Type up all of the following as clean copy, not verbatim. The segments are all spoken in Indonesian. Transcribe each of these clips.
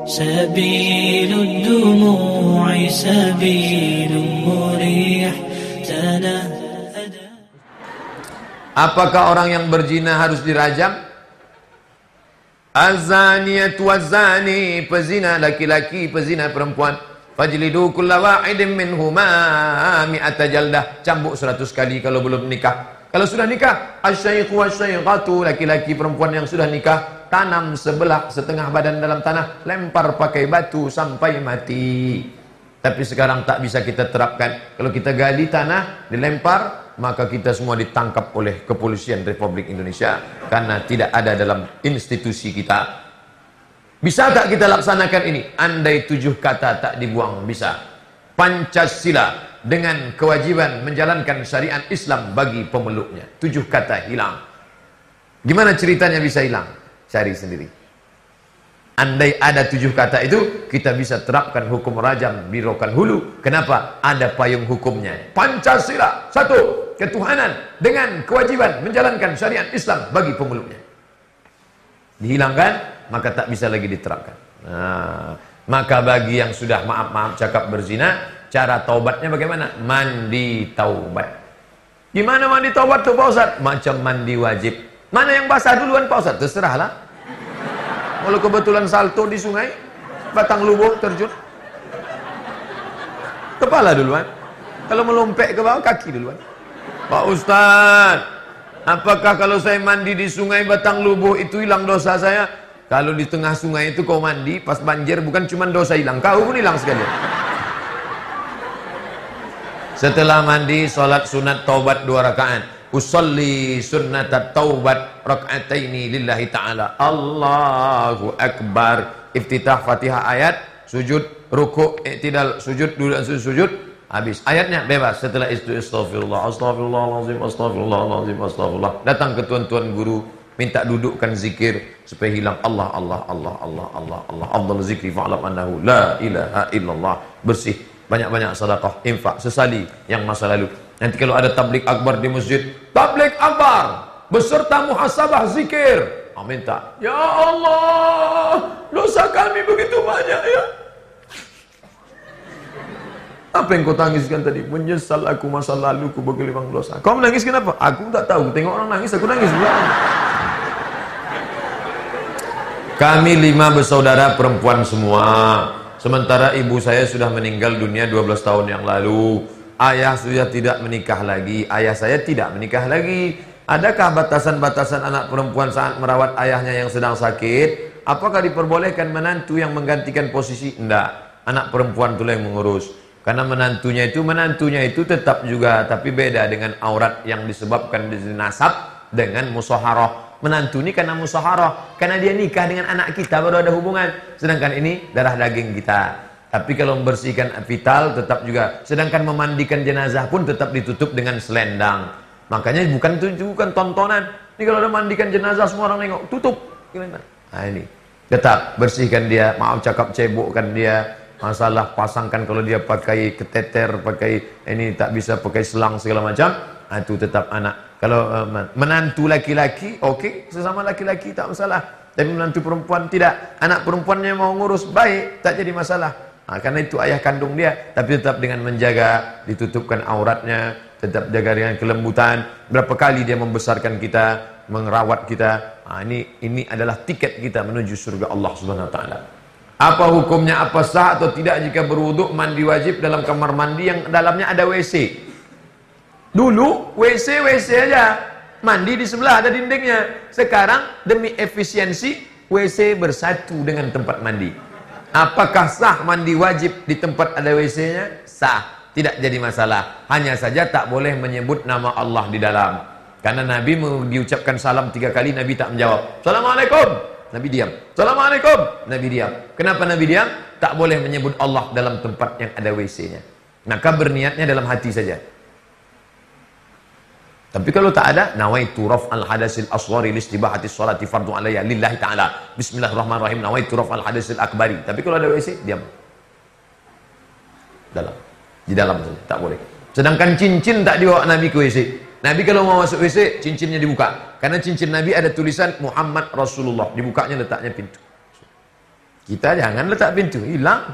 سبيل الدموع سبيل مريح تنهد. Apakah orang yang berzina harus dirajam? Az-zaniyatu waz-zani, pezina laki-laki, pezina perempuan, fajlidu kulla wahidin minhuma mi'ata jaldah, cambuk 100 kali kalau belum nikah. Kalau sudah nikah, asy-syaikhu wasy-syaikhatu, laki-laki perempuan yang sudah nikah, tanam sebelah setengah badan dalam tanah, lempar pakai batu sampai mati. Tapi sekarang tak bisa kita terapkan. Kalau kita gali tanah, dilempar, maka kita semua ditangkap oleh kepolisian Republik Indonesia karena tidak ada dalam institusi kita. Bisa tak kita laksanakan ini? Andai 7 kata tak dibuang, bisa. Pancasila dengan kewajiban menjalankan syariat Islam bagi pemeluknya. 7 kata hilang. Gimana ceritanya bisa hilang? Cari sendiri. Andai ada 7 kata itu, kita bisa terapkan hukum rajam di Rokan Hulu. Kenapa? Ada payung hukumnya. Pancasila, 1, ketuhanan dengan kewajiban menjalankan syariat Islam bagi pemeluknya. Dihilangkan, maka tak bisa lagi diterapkan. Nah, maka bagi yang sudah maaf-maaf cakap berzina, cara taubatnya bagaimana? Mandi taubat. Gimana mandi taubat tuh Pak Ustaz? Macam mandi wajib. Mana yang basah duluan Pak Ustaz? Terserahlah. Kalau kebetulan salto di sungai, batang lubung terjun, kepala duluan. Kalau melompek ke bawah, kaki duluan. Pak Ustaz, apakah kalau saya mandi di sungai batang lubuh itu hilang dosa saya? Kalau di tengah sungai itu kau mandi, pas banjir bukan cuma dosa hilang, kau pun hilang sekalian. Setelah mandi, sholat sunat taubat 2 rakaat. Usolli sunnatat taubat rak'ataini lillahi ta'ala. Allahu Akbar. Iftitah Fatihah ayat, sujud, ruku', i'tidal, sujud, dulu sujud, habis. Ayatnya bebas. Setelah itu astagfirullah, astagfirullahalazim, astagfirullahalazim, astagfirullah. Datang ke tuan-tuan guru, minta dudukkan zikir supaya hilang Allah, Allah, Allah, Allah, Allah, Allah. Afdal zikri fa'lam annahu la ilaha illallah. Bersih. Banyak-banyak sedekah, infak, sesali yang masa lalu. Nanti kalau ada tablik akbar di masjid, tablik akbar beserta muhasabah zikir. Minta, ya Allah, dosa kami begitu banyak ya. Apa yang kau tangiskan tadi? Menyesal aku masa lalu ku bergelimang dosa. Kau menangis kenapa? Aku tak tahu. Tengok orang nangis, aku nangis juga. Kami 5 bersaudara perempuan semua. Sementara ibu saya sudah meninggal dunia 12 tahun yang lalu. Ayah sudah tidak menikah lagi. Ayah saya tidak menikah lagi. Adakah batasan-batasan anak perempuan saat merawat ayahnya yang sedang sakit? Apakah diperbolehkan menantu yang menggantikan posisi? Tidak. Anak perempuan itulah yang mengurus. Karena menantunya itu tetap juga, tapi beda dengan aurat yang disebabkan dari nasab dengan musyawarah. Menantu ini karena musyawarah, karena dia nikah dengan anak kita baru ada hubungan. Sedangkan ini darah daging kita. Tapi kalau membersihkan vital tetap juga. Sedangkan memandikan jenazah pun tetap ditutup dengan selendang. Makanya bukan tontonan. Ini kalau ada mandikan jenazah semua orang nengok, tutup. Nah ini. Tetap bersihkan dia, maaf cakap cebokkan dia. Masalah pasangkan kalau dia pakai keteter, pakai ini tak bisa pakai selang segala macam. Nah, itu tetap anak. Kalau menantu laki-laki, oke, sesama laki-laki tak masalah. Tapi menantu perempuan tidak. Anak perempuannya mau ngurus baik, tak jadi masalah. Nah, karena itu ayah kandung dia, tapi tetap dengan menjaga, ditutupkan auratnya, tetap jaga dengan kelembutan. Berapa kali dia membesarkan kita, merawat kita. Nah, ini adalah tiket kita menuju surga Allah Subhanahu wa taala. Apa hukumnya, apa sah atau tidak jika berwuduk mandi wajib dalam kamar mandi yang dalamnya ada WC? Dulu WC aja, mandi di sebelah ada dindingnya. Sekarang demi efisiensi WC bersatu dengan tempat mandi. Apakah sah mandi wajib di tempat ada WC-nya? Sah, tidak jadi masalah. Hanya saja tak boleh menyebut nama Allah di dalam. Karena Nabi diucapkan salam 3 kali, Nabi tak menjawab. Assalamualaikum, Nabi diam. Assalamualaikum, Nabi diam. Kenapa Nabi diam? Tak boleh menyebut Allah dalam tempat yang ada WC-nya. Maka berniatnya dalam hati saja. Tapi kalau tak ada, nawaitu raf'al hadasil asghari listibahati sholati fardu alayya lillahi ta'ala. Bismillahirrahmanirrahim. Nawaitu raf'al hadasil akbari. Tapi kalau ada WC, diam. Di dalam saja, tak boleh. Sedangkan cincin tak dibawa Nabi ke WC. Nabi kalau mau masuk WC, cincinnya dibuka. Karena cincin Nabi ada tulisan Muhammad Rasulullah. Dibukanya letaknya pintu. Kita jangan letak pintu, hilang.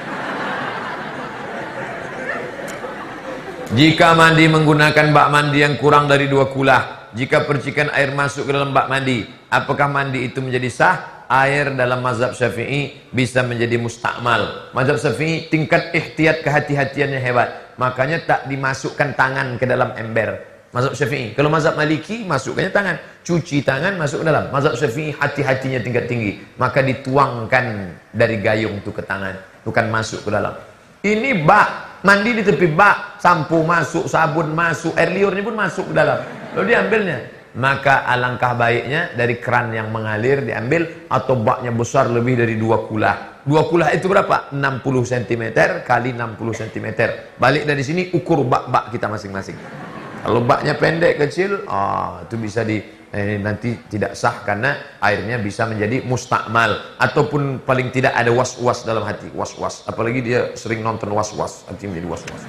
Jika mandi menggunakan bak mandi yang kurang dari 2 kulah, jika percikan air masuk ke dalam bak mandi, apakah mandi itu menjadi sah? Air dalam mazhab Syafi'i bisa menjadi mustakmal. Mazhab Syafi'i tingkat ihtiyat kehati-hatiannya hebat. Makanya tak dimasukkan tangan ke dalam ember. Mazhab Syafi'i. Kalau mazhab Maliki masukkannya tangan. Cuci tangan masuk ke dalam. Mazhab Syafi'i hati-hatinya tingkat tinggi. Maka dituangkan dari gayung itu ke tangan. Bukan masuk ke dalam. Ini bak. Mandi di tepi bak. Sampo masuk, sabun masuk, air liurnya pun masuk ke dalam. Lalu diambilnya. Maka alangkah baiknya dari keran yang mengalir diambil, atau baknya besar lebih dari 2 kulah. 2 kulah itu berapa? 60 cm kali 60 cm. Balik dari sini ukur bak-bak kita masing-masing. Kalau baknya pendek kecil, itu bisa nanti tidak sah karena airnya bisa menjadi mustakmal, ataupun paling tidak ada was-was dalam hati, was-was. Apalagi dia sering nonton was-was, artinya menjadi was-was.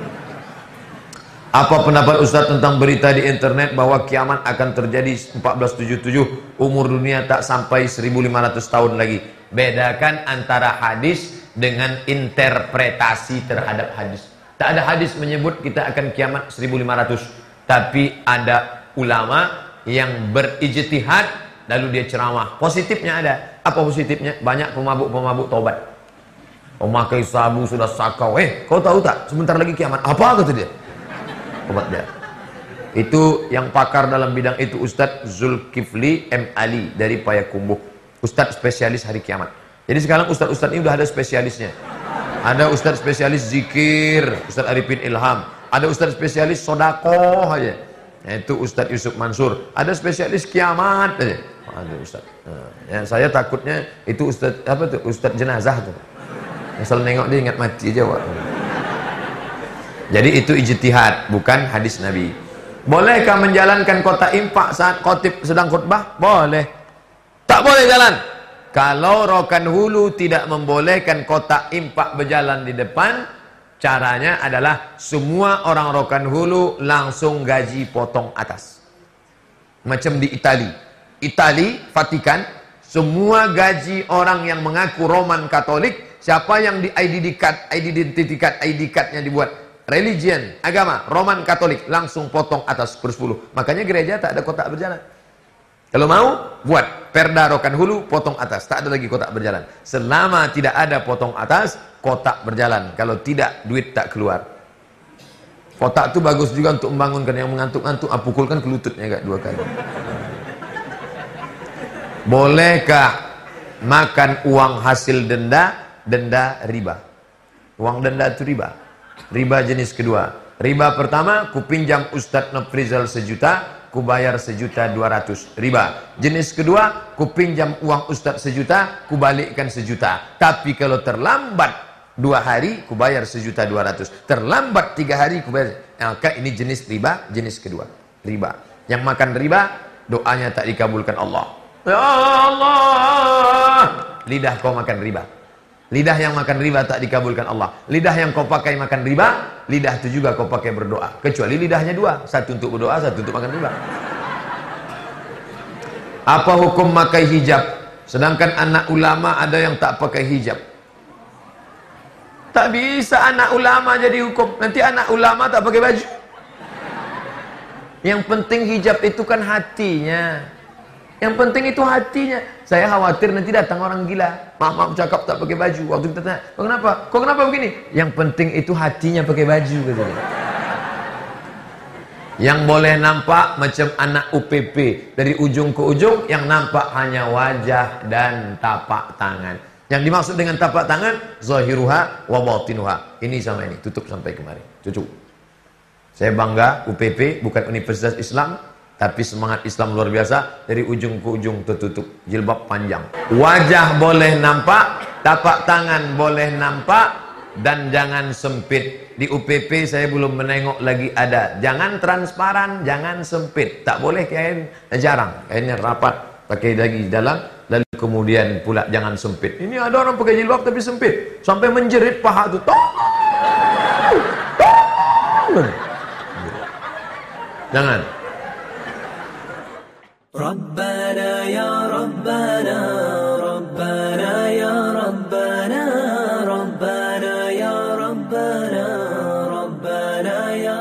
Apa pendapat Ustaz tentang berita di internet bahwa kiamat akan terjadi 1477, umur dunia tak sampai 1500 tahun lagi? Bedakan antara hadis dengan interpretasi terhadap hadis. Tak ada hadis menyebut kita akan kiamat 1500, tapi ada ulama yang berijtihad lalu dia ceramah. Positifnya ada. Apa positifnya? Banyak pemabuk-pemabuk taubat. Pemakai sabu sudah sakau. Kau tahu tak? Sebentar lagi kiamat. Apa kata dia? Obat dia. Itu yang pakar dalam bidang itu Ustadz Zulkifli M. Ali dari Payakumbuh. Ustadz spesialis hari kiamat. Jadi sekarang Ustadz-Ustadz ini udah ada spesialisnya. Ada Ustadz spesialis zikir, Ustadz Arifin Ilham. Ada Ustadz spesialis sodakoh aja, yaitu Ustadz Yusuf Mansur. Ada spesialis kiamat aja. Ada Ustadz. Ya, saya takutnya itu Ustadz apa tuh? Ustadz jenazah tuh. Asal nengok dia ingat mati aja, Pak. Jadi itu ijtihad, bukan hadis Nabi. Bolehkah menjalankan kotak infak saat khotib sedang khutbah? Boleh. Tak boleh jalan. Kalau Rokan Hulu tidak membolehkan kotak infak berjalan di depan, caranya adalah semua orang Rokan Hulu langsung gaji potong atas. Macam di Itali, Vatikan, semua gaji orang yang mengaku Roman Katolik, siapa yang di ID card-nya dibuat religion, agama, Roman Katolik, langsung potong atas per 10. Makanya gereja tak ada kotak berjalan. Kalau mau, buat perda Rokan Hulu, potong atas. Tak ada lagi kotak berjalan. Selama tidak ada potong atas, kotak berjalan. Kalau tidak, duit tak keluar. Kotak itu bagus juga untuk membangunkan yang mengantuk-ngantuk. Pukulkan ke lututnya 2 kali. Bolehkah makan uang hasil denda riba? Uang denda itu riba. Riba jenis kedua. Riba pertama, ku pinjam Ustadz Noprizal 1 juta, ku bayar 1.200.000. Riba. Jenis kedua, ku pinjam uang Ustadz 1 juta, ku balikkan 1 juta. Tapi kalau terlambat 2 hari, ku bayar 1.200.000. Terlambat 3 hari, ku bayar. Maka ini jenis riba, jenis kedua. Riba. Yang makan riba, doanya tak dikabulkan Allah. Ya Allah, lidah kau makan riba. Lidah yang makan riba tak dikabulkan Allah. Lidah yang kau pakai makan riba, lidah itu juga kau pakai berdoa. Kecuali lidahnya 2, satu untuk berdoa, satu untuk makan riba. Apa hukum pakai hijab? Sedangkan anak ulama ada yang tak pakai hijab. Tak bisa anak ulama jadi hukum. Nanti anak ulama tak pakai baju. Yang penting hijab itu kan hatinya. Yang penting itu hatinya. Saya khawatir nanti datang orang gila. Maaf cakap tak pakai baju. Waktu kita tanya, kok kenapa? Kok kenapa begini? Yang penting itu hatinya pakai baju katanya. Yang boleh nampak macam anak UPP dari ujung ke ujung, yang nampak hanya wajah dan tapak tangan. Yang dimaksud dengan tapak tangan, zahiruha wa batinuha. Ini sama ini, tutup sampai kemari. Cucuk. Saya bangga UPP bukan Universitas Islam, tapi semangat Islam luar biasa. Dari ujung ke ujung tertutup, jilbab panjang. Wajah boleh nampak, tapak tangan boleh nampak, dan jangan sempit. Di UPP saya belum menengok lagi ada. Jangan transparan, jangan sempit. Tak boleh kain, jarang. Kainnya rapat, pakai lagi dalam, lalu kemudian pula jangan sempit. Ini ada orang pakai jilbab tapi sempit, sampai menjerit paha tu. Jangan. ربنا يا ربنا ربنا يا ربنا ربنا ربنا يا